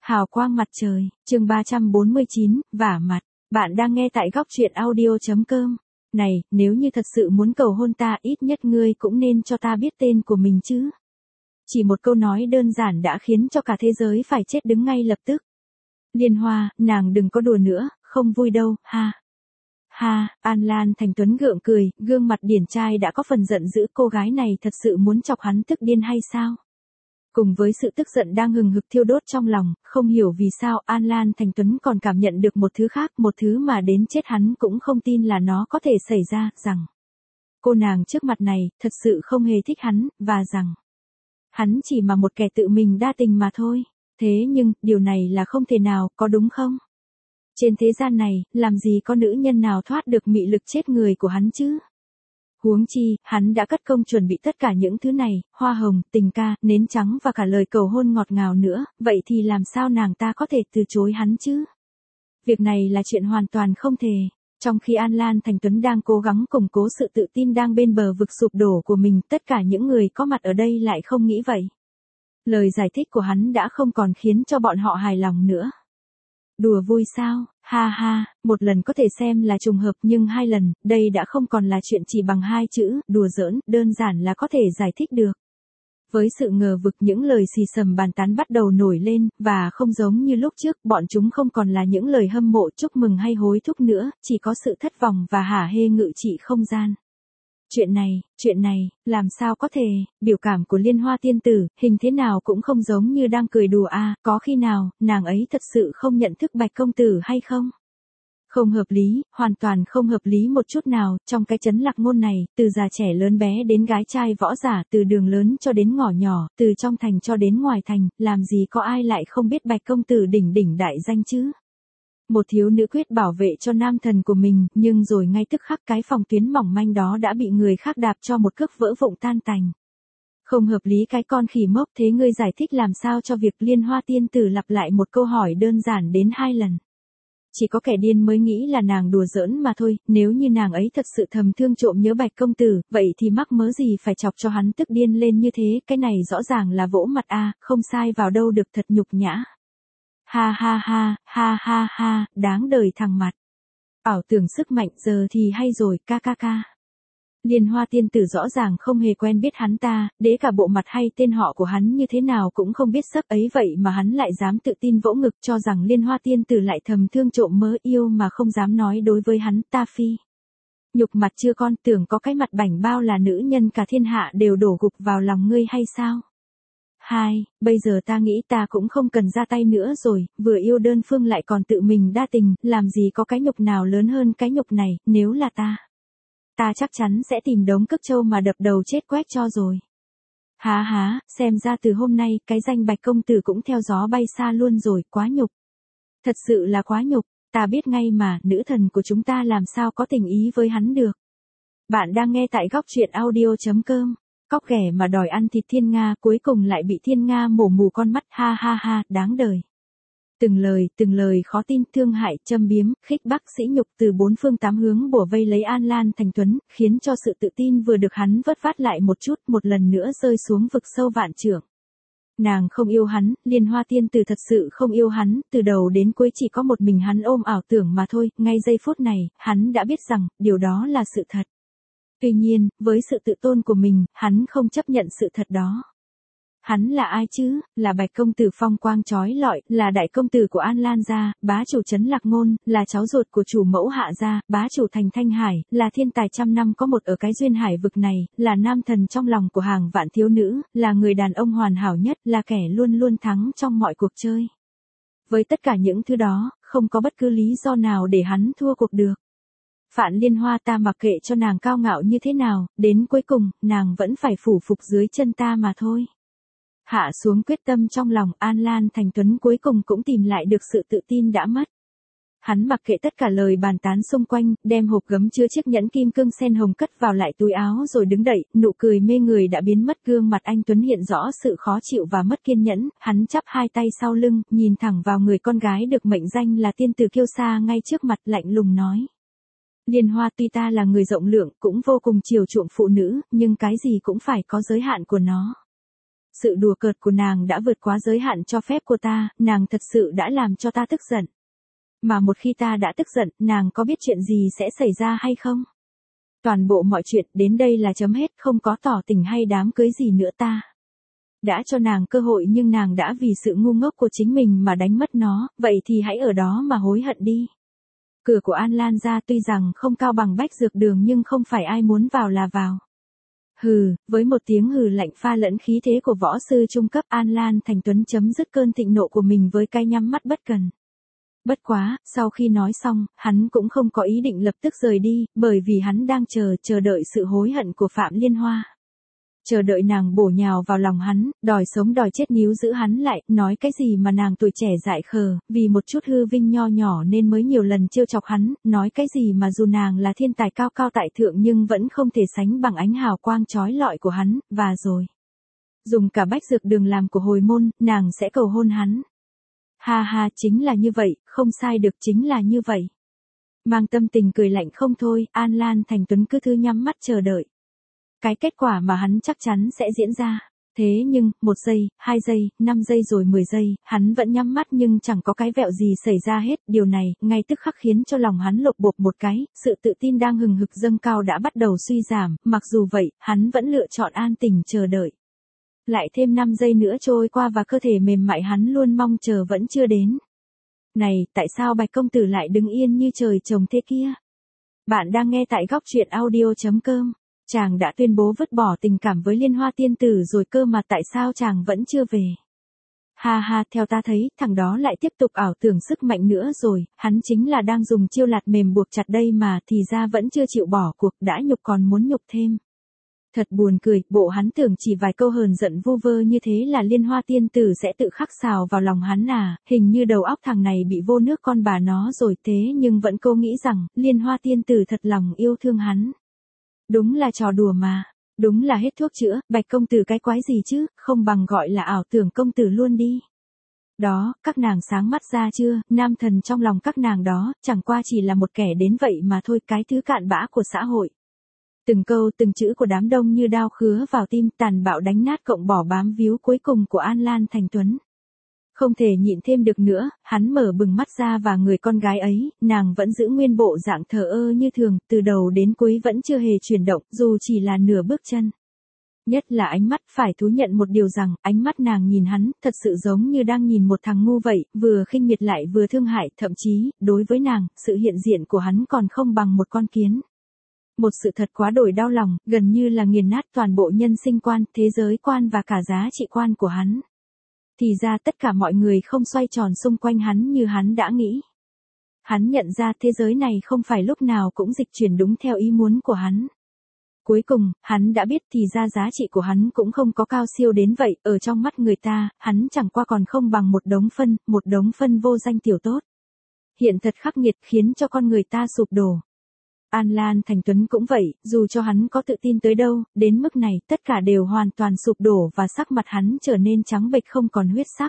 Hào quang mặt trời, chương 349, vả mặt. Bạn đang nghe tại góc truyện audio.com. Này, nếu như thật sự muốn cầu hôn ta, ít nhất ngươi cũng nên cho ta biết tên của mình chứ. Chỉ một câu nói đơn giản đã khiến cho cả thế giới phải chết đứng ngay lập tức. Liên Hoa, nàng đừng có đùa nữa, không vui đâu, ha. Ha, An Lan Thành Tuấn gượng cười, gương mặt điển trai đã có phần giận dữ, cô gái này thật sự muốn chọc hắn tức điên hay sao? Cùng với sự tức giận đang hừng hực thiêu đốt trong lòng, không hiểu vì sao An Lan Thành Tuấn còn cảm nhận được một thứ khác, một thứ mà đến chết hắn cũng không tin là nó có thể xảy ra, rằng cô nàng trước mặt này thật sự không hề thích hắn, và rằng hắn chỉ mà một kẻ tự mình đa tình mà thôi. Thế nhưng, điều này là không thể nào, có đúng không? Trên thế gian này, làm gì có nữ nhân nào thoát được mị lực chết người của hắn chứ? Huống chi, hắn đã cất công chuẩn bị tất cả những thứ này, hoa hồng, tình ca, nến trắng và cả lời cầu hôn ngọt ngào nữa, vậy thì làm sao nàng ta có thể từ chối hắn chứ? Việc này là chuyện hoàn toàn không thể. Trong khi An Lan Thành Tuấn đang cố gắng củng cố sự tự tin đang bên bờ vực sụp đổ của mình, tất cả những người có mặt ở đây lại không nghĩ vậy. Lời giải thích của hắn đã không còn khiến cho bọn họ hài lòng nữa. Đùa vui sao, ha ha, một lần có thể xem là trùng hợp nhưng hai lần, đây đã không còn là chuyện chỉ bằng hai chữ, đùa giỡn, đơn giản là có thể giải thích được. Với sự ngờ vực những lời xì xầm bàn tán bắt đầu nổi lên, và không giống như lúc trước, bọn chúng không còn là những lời hâm mộ chúc mừng hay hối thúc nữa, chỉ có sự thất vọng và hả hê ngự trị không gian. Chuyện này, làm sao có thể, biểu cảm của Liên Hoa tiên tử, hình thế nào cũng không giống như đang cười đùa à, có khi nào, nàng ấy thật sự không nhận thức Bạch công tử hay không? Không hợp lý, hoàn toàn không hợp lý một chút nào, trong cái trấn Lạc Ngôn này, từ già trẻ lớn bé đến gái trai võ giả, từ đường lớn cho đến ngõ nhỏ, từ trong thành cho đến ngoài thành, làm gì có ai lại không biết Bạch công tử đỉnh đại danh chứ? Một thiếu nữ quyết bảo vệ cho nam thần của mình, nhưng rồi ngay tức khắc cái phòng tuyến mỏng manh đó đã bị người khác đạp cho một cước vỡ vụn tan tành. Không hợp lý cái con khỉ mốc, thế ngươi giải thích làm sao cho việc Liên Hoa tiên tử lặp lại một câu hỏi đơn giản đến 2 lần. Chỉ có kẻ điên mới nghĩ là nàng đùa giỡn mà thôi, nếu như nàng ấy thật sự thầm thương trộm nhớ Bạch công tử, vậy thì mắc mớ gì phải chọc cho hắn tức điên lên như thế, cái này rõ ràng là vỗ mặt a, không sai vào đâu được, thật nhục nhã. Ha, đáng đời thằng mặt. Ảo tưởng sức mạnh giờ thì hay rồi, ca. Liên Hoa tiên tử rõ ràng không hề quen biết hắn ta, đế cả bộ mặt hay tên họ của hắn như thế nào cũng không biết sắp ấy, vậy mà hắn lại dám tự tin vỗ ngực cho rằng Liên Hoa tiên tử lại thầm thương trộm mớ yêu mà không dám nói đối với hắn ta phi. Nhục mặt chưa con, tưởng có cái mặt bảnh bao là nữ nhân cả thiên hạ đều đổ gục vào lòng ngươi hay sao? Bây giờ ta nghĩ ta cũng không cần ra tay nữa rồi, vừa yêu đơn phương lại còn tự mình đa tình, làm gì có cái nhục nào lớn hơn cái nhục này, nếu là ta chắc chắn sẽ tìm đống cước trâu mà đập đầu chết quét cho rồi. Xem ra từ hôm nay, cái danh Bạch công tử cũng theo gió bay xa luôn rồi, quá nhục. Thật sự là quá nhục, ta biết ngay mà, nữ thần của chúng ta làm sao có tình ý với hắn được. Bạn đang nghe tại góc truyện audio.com. Cóc ghẻ mà đòi ăn thịt Thiên Nga, cuối cùng lại bị Thiên Nga mổ mù con mắt, ha, đáng đời. Từng lời khó tin, thương hại, châm biếm, khích bác sỉ nhục từ bốn phương tám hướng bủa vây lấy An Lan Thành Tuấn, khiến cho sự tự tin vừa được hắn vớt vát lại một chút, một lần nữa rơi xuống vực sâu vạn trượng. Nàng không yêu hắn, Liên Hoa tiên tử thật sự không yêu hắn, từ đầu đến cuối chỉ có một mình hắn ôm ảo tưởng mà thôi, ngay giây phút này, hắn đã biết rằng, điều đó là sự thật. Tuy nhiên, với sự tự tôn của mình, hắn không chấp nhận sự thật đó. Hắn là ai chứ? Là Bạch công tử phong quang chói lọi, là đại công tử của An Lan gia, bá chủ trấn Lạc Ngôn, là cháu ruột của chủ mẫu Hạ gia, bá chủ thành Thanh Hải, là thiên tài trăm năm có một ở cái duyên hải vực này, là nam thần trong lòng của hàng vạn thiếu nữ, là người đàn ông hoàn hảo nhất, là kẻ luôn luôn thắng trong mọi cuộc chơi. Với tất cả những thứ đó, không có bất cứ lý do nào để hắn thua cuộc được. Phạn Liên Hoa, ta mặc kệ cho nàng cao ngạo như thế nào, đến cuối cùng, nàng vẫn phải phủ phục dưới chân ta mà thôi. Hạ xuống quyết tâm trong lòng, An Lan Thành Tuấn cuối cùng cũng tìm lại được sự tự tin đã mất. Hắn mặc kệ tất cả lời bàn tán xung quanh, đem hộp gấm chứa chiếc nhẫn kim cương sen hồng cất vào lại túi áo rồi đứng dậy, nụ cười mê người đã biến mất, gương mặt anh Tuấn hiện rõ sự khó chịu và mất kiên nhẫn, hắn chắp hai tay sau lưng, nhìn thẳng vào người con gái được mệnh danh là tiên tử kiêu sa ngay trước mặt, lạnh lùng nói. Liên Hoa, tuy ta là người rộng lượng, cũng vô cùng chiều chuộng phụ nữ, nhưng cái gì cũng phải có giới hạn của nó. Sự đùa cợt của nàng đã vượt quá giới hạn cho phép của ta, nàng thật sự đã làm cho ta tức giận. Mà một khi ta đã tức giận, nàng có biết chuyện gì sẽ xảy ra hay không? Toàn bộ mọi chuyện đến đây là chấm hết, không có tỏ tình hay đám cưới gì nữa ta. Đã cho nàng cơ hội nhưng nàng đã vì sự ngu ngốc của chính mình mà đánh mất nó, vậy thì hãy ở đó mà hối hận đi. Cửa của An Lan ra tuy rằng không cao bằng Bách Dược Đường nhưng không phải ai muốn vào là vào. Hừ, với một tiếng hừ lạnh pha lẫn khí thế của võ sư trung cấp, An Lan Thành Tuấn chấm dứt cơn thịnh nộ của mình với cái nhắm mắt bất cần. Bất quá, sau khi nói xong, hắn cũng không có ý định lập tức rời đi, bởi vì hắn đang chờ đợi sự hối hận của Phạm Liên Hoa. Chờ đợi nàng bổ nhào vào lòng hắn, đòi sống đòi chết níu giữ hắn lại, nói cái gì mà nàng tuổi trẻ dại khờ, vì một chút hư vinh nho nhỏ nên mới nhiều lần trêu chọc hắn, nói cái gì mà dù nàng là thiên tài cao cao tại thượng nhưng vẫn không thể sánh bằng ánh hào quang chói lọi của hắn, và rồi. Dùng cả Bách Dược Đường làm của hồi môn, nàng sẽ cầu hôn hắn. Ha ha, chính là như vậy, không sai được, chính là như vậy. Mang tâm tình cười lạnh không thôi, An Lan Thành Tuấn cứ thư nhắm mắt chờ đợi. Cái kết quả mà hắn chắc chắn sẽ diễn ra. Thế nhưng, 1 giây, 2 giây, 5 giây rồi 10 giây, hắn vẫn nhắm mắt nhưng chẳng có cái vẹo gì xảy ra hết. Điều này, ngay tức khắc khiến cho lòng hắn lột bột một cái, sự tự tin đang hừng hực dâng cao đã bắt đầu suy giảm, mặc dù vậy, hắn vẫn lựa chọn an tình chờ đợi. Lại thêm 5 giây nữa trôi qua và cơ thể mềm mại hắn luôn mong chờ vẫn chưa đến. Này, tại sao Bạch công tử lại đứng yên như trời trồng thế kia? Bạn đang nghe tại góc truyện audio.com. Chàng đã tuyên bố vứt bỏ tình cảm với Liên Hoa tiên tử rồi cơ mà tại sao chàng vẫn chưa về? Ha ha, theo ta thấy, thằng đó lại tiếp tục ảo tưởng sức mạnh nữa rồi, hắn chính là đang dùng chiêu lạt mềm buộc chặt đây mà, thì ra vẫn chưa chịu bỏ cuộc, đã nhục còn muốn nhục thêm. Thật buồn cười, bộ hắn tưởng chỉ vài câu hờn giận vu vơ như thế là Liên Hoa tiên tử sẽ tự khắc xào vào lòng hắn à, hình như đầu óc thằng này bị vô nước con bà nó rồi thế nhưng vẫn cô nghĩ rằng, Liên Hoa tiên tử thật lòng yêu thương hắn. Đúng là trò đùa mà, đúng là hết thuốc chữa, Bạch công tử cái quái gì chứ, không bằng gọi là ảo tưởng công tử luôn đi. Đó, các nàng sáng mắt ra chưa, nam thần trong lòng các nàng đó, chẳng qua chỉ là một kẻ đến vậy mà thôi, cái thứ cạn bã của xã hội. Từng câu từng chữ của đám đông như đao khứa vào tim, tàn bạo đánh nát cộng bỏ bám víu cuối cùng của An Lan Thành Tuấn. Không thể nhịn thêm được nữa, hắn mở bừng mắt ra và người con gái ấy, nàng vẫn giữ nguyên bộ dạng thờ ơ như thường, từ đầu đến cuối vẫn chưa hề chuyển động, dù chỉ là nửa bước chân. Nhất là ánh mắt, phải thú nhận một điều rằng, ánh mắt nàng nhìn hắn, thật sự giống như đang nhìn một thằng ngu vậy, vừa khinh miệt lại vừa thương hại, thậm chí, đối với nàng, sự hiện diện của hắn còn không bằng một con kiến. Một sự thật quá đổi đau lòng, gần như là nghiền nát toàn bộ nhân sinh quan, thế giới quan và cả giá trị quan của hắn. Thì ra tất cả mọi người không xoay tròn xung quanh hắn như hắn đã nghĩ. Hắn nhận ra thế giới này không phải lúc nào cũng dịch chuyển đúng theo ý muốn của hắn. Cuối cùng, hắn đã biết thì ra giá trị của hắn cũng không có cao siêu đến vậy, ở trong mắt người ta, hắn chẳng qua còn không bằng một đống phân vô danh tiểu tốt. Hiện thật khắc nghiệt khiến cho con người ta sụp đổ. An Lan Thành Tuấn cũng vậy, dù cho hắn có tự tin tới đâu, đến mức này, tất cả đều hoàn toàn sụp đổ và sắc mặt hắn trở nên trắng bệch không còn huyết sắc.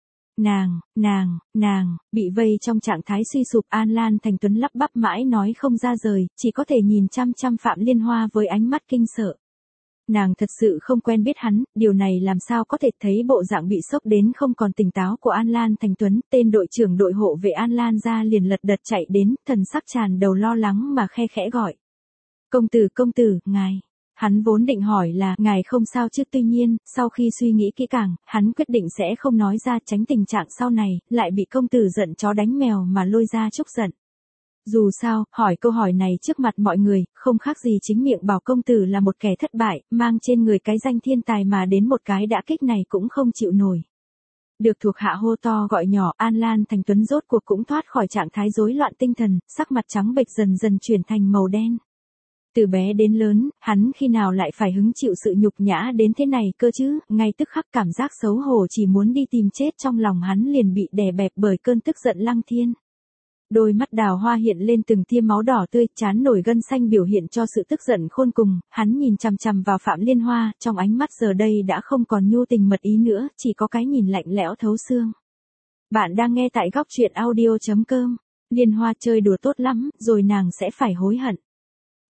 Nàng, bị vây trong trạng thái suy sụp, An Lan Thành Tuấn lắp bắp mãi nói không ra lời, chỉ có thể nhìn chăm chăm Phạm Liên Hoa với ánh mắt kinh sợ. Nàng thật sự không quen biết hắn, điều này làm sao có thể thấy bộ dạng bị sốc đến không còn tỉnh táo của An Lan Thành Tuấn, tên đội trưởng đội hộ vệ An Lan ra liền lật đật chạy đến, thần sắc tràn đầu lo lắng mà khe khẽ gọi. Công tử, ngài. Hắn vốn định hỏi là, ngài không sao chứ, tuy nhiên, sau khi suy nghĩ kỹ càng, hắn quyết định sẽ không nói ra tránh tình trạng sau này, lại bị công tử giận chó đánh mèo mà lôi ra chốc giận. Dù sao, hỏi câu hỏi này trước mặt mọi người, không khác gì chính miệng bảo công tử là một kẻ thất bại, mang trên người cái danh thiên tài mà đến một cái đả kích này cũng không chịu nổi. Được thuộc hạ hô to gọi nhỏ, An Lan Thành Tuấn rốt cuộc cũng thoát khỏi trạng thái rối loạn tinh thần, sắc mặt trắng bệch dần dần chuyển thành màu đen. Từ bé đến lớn, hắn khi nào lại phải hứng chịu sự nhục nhã đến thế này cơ chứ, ngay tức khắc cảm giác xấu hổ chỉ muốn đi tìm chết trong lòng hắn liền bị đè bẹp bởi cơn tức giận lăng thiên. Đôi mắt đào hoa hiện lên từng tia máu đỏ tươi, trán nổi gân xanh biểu hiện cho sự tức giận khôn cùng, hắn nhìn chằm chằm vào Phạm Liên Hoa, trong ánh mắt giờ đây đã không còn nhu tình mật ý nữa, chỉ có cái nhìn lạnh lẽo thấu xương. Bạn đang nghe tại góc truyện audio.com. Liên Hoa chơi đùa tốt lắm, rồi nàng sẽ phải hối hận.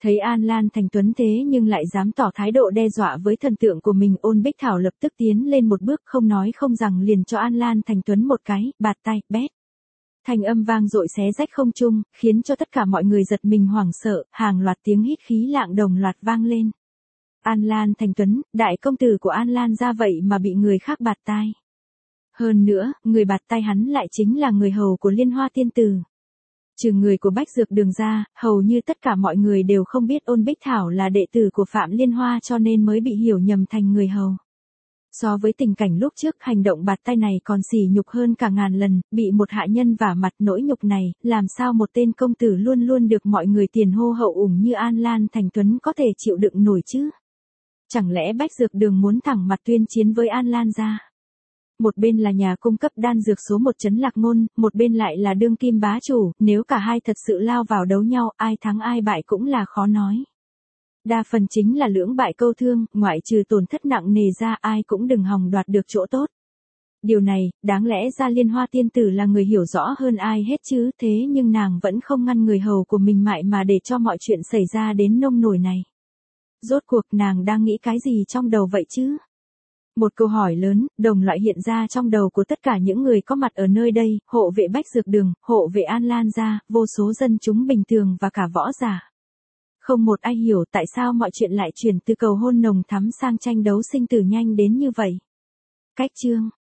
Thấy An Lan Thành Tuấn thế nhưng lại dám tỏ thái độ đe dọa với thần tượng của mình, Ôn Bích Thảo lập tức tiến lên một bước không nói không rằng liền cho An Lan Thành Tuấn một cái, bạt tay, bét. Thanh âm vang dội xé rách không trung, khiến cho tất cả mọi người giật mình hoảng sợ, hàng loạt tiếng hít khí lạng đồng loạt vang lên. An Lan Thành Tuấn, đại công tử của An Lan ra vậy mà bị người khác bạt tai. Hơn nữa, người bạt tay hắn lại chính là người hầu của Liên Hoa Tiên Tử. Trừ người của Bách Dược Đường ra, hầu như tất cả mọi người đều không biết Ôn Bích Thảo là đệ tử của Phạm Liên Hoa cho nên mới bị hiểu nhầm thành người hầu. So với tình cảnh lúc trước, hành động bạt tay này còn sỉ nhục hơn cả ngàn lần, bị một hạ nhân vả mặt, nỗi nhục này, làm sao một tên công tử luôn luôn được mọi người tiền hô hậu ủng như An Lan Thành Tuấn có thể chịu đựng nổi chứ? Chẳng lẽ Bách Dược Đường muốn thẳng mặt tuyên chiến với An Lan gia? Một bên là nhà cung cấp đan dược số 1 Trấn Lạc Ngôn, một bên lại là đương kim bá chủ, nếu cả hai thật sự lao vào đấu nhau, ai thắng ai bại cũng là khó nói. Đa phần chính là lưỡng bại câu thương, ngoại trừ tổn thất nặng nề ra ai cũng đừng hòng đoạt được chỗ tốt. Điều này, đáng lẽ ra Liên Hoa Tiên Tử là người hiểu rõ hơn ai hết chứ, thế nhưng nàng vẫn không ngăn người hầu của mình mại mà để cho mọi chuyện xảy ra đến nông nổi này. Rốt cuộc nàng đang nghĩ cái gì trong đầu vậy chứ? Một câu hỏi lớn, đồng loại hiện ra trong đầu của tất cả những người có mặt ở nơi đây, hộ vệ Bách Dược Đường, hộ vệ An Lan gia, vô số dân chúng bình thường và cả võ giả. Không một ai hiểu tại sao mọi chuyện lại chuyển từ cầu hôn nồng thắm sang tranh đấu sinh tử nhanh đến như vậy. Cách chương